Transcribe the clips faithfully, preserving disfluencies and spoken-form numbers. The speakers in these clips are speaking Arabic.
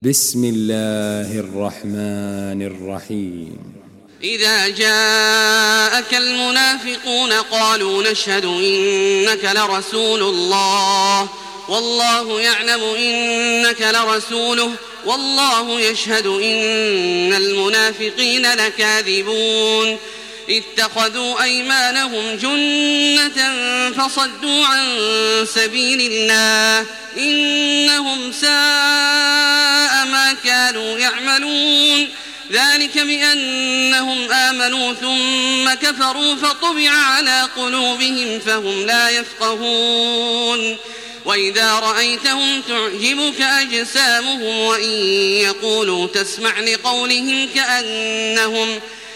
بسم الله الرحمن الرحيم. إذا جاءك المنافقون قالوا نشهد إنك لرسول الله والله يعلم إنك لرسوله والله يشهد إن المنافقين لكاذبون اتخذوا أيمانهم جنة فصدوا عن سبيل الله إنهم ساء ما كانوا يعملون ذلك بأنهم آمنوا ثم كفروا فطبع على قلوبهم فهم لا يفقهون وإذا رأيتهم تعجبك أجسامهم وإن يقولوا تسمع لقولهم كأنهم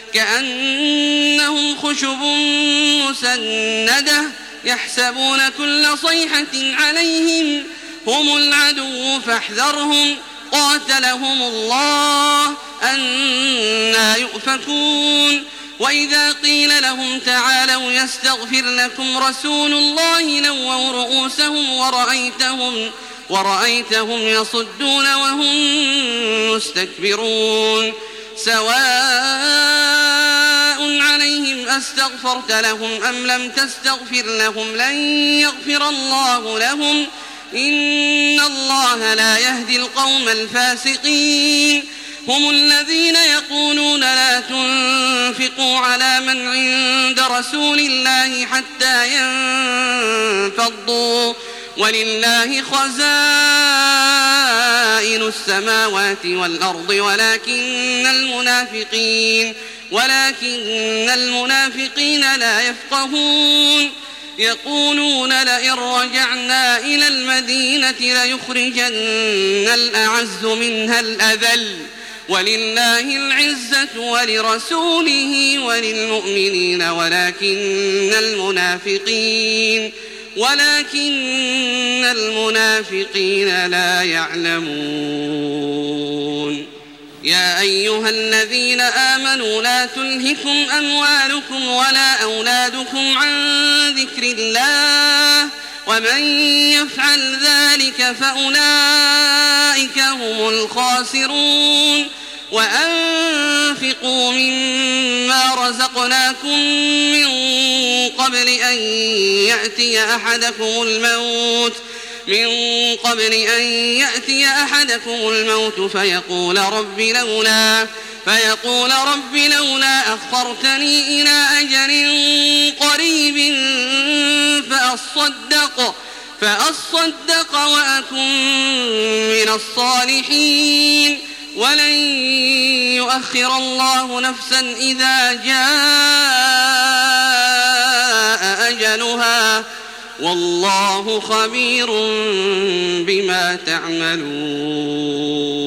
كأنهم خشب مسندة يحسبون كل صيحة عليهم هم العدو فاحذرهم قاتلهم الله أنى يؤفكون وإذا قيل لهم تعالوا يستغفر لكم رسول الله لووا رؤوسهم ورأيتهم, ورأيتهم يصدون وهم مستكبرون سواء عليهم أستغفرت لهم أم لم تستغفر لهم لن يغفر الله لهم إن الله لا يهدي القوم الفاسقين هم الذين يقولون لا تنفقوا على من عند رسول الله حتى ينفضوا ولله خزائن السماوات والأرض ولكن المنافقين ولكن المنافقين لا يفقهون يقولون لئن رجعنا إلى المدينة ليخرجن الأعز منها الأذل ولله العزة ولرسوله وللمؤمنين ولكن المنافقين ولكن المنافقين لا يعلمون يا أيها الذين آمنوا لا تلهكم أموالكم ولا أولادكم عن ذكر الله ومن يفعل ذلك فأولئك هم الخاسرون وأنفقوا مما رزقناكم من قبل أن يأتي أحدكم الموت من قبل أن يأتي أحدكم الموت فيقول رب لولا فيقول رب لولا أخرتني إلى أجل قريب فأصدق فأصدق وأكن من الصالحين ولن يؤخر الله نفسا إذا جاء أجلها والله خبير بما تعملون.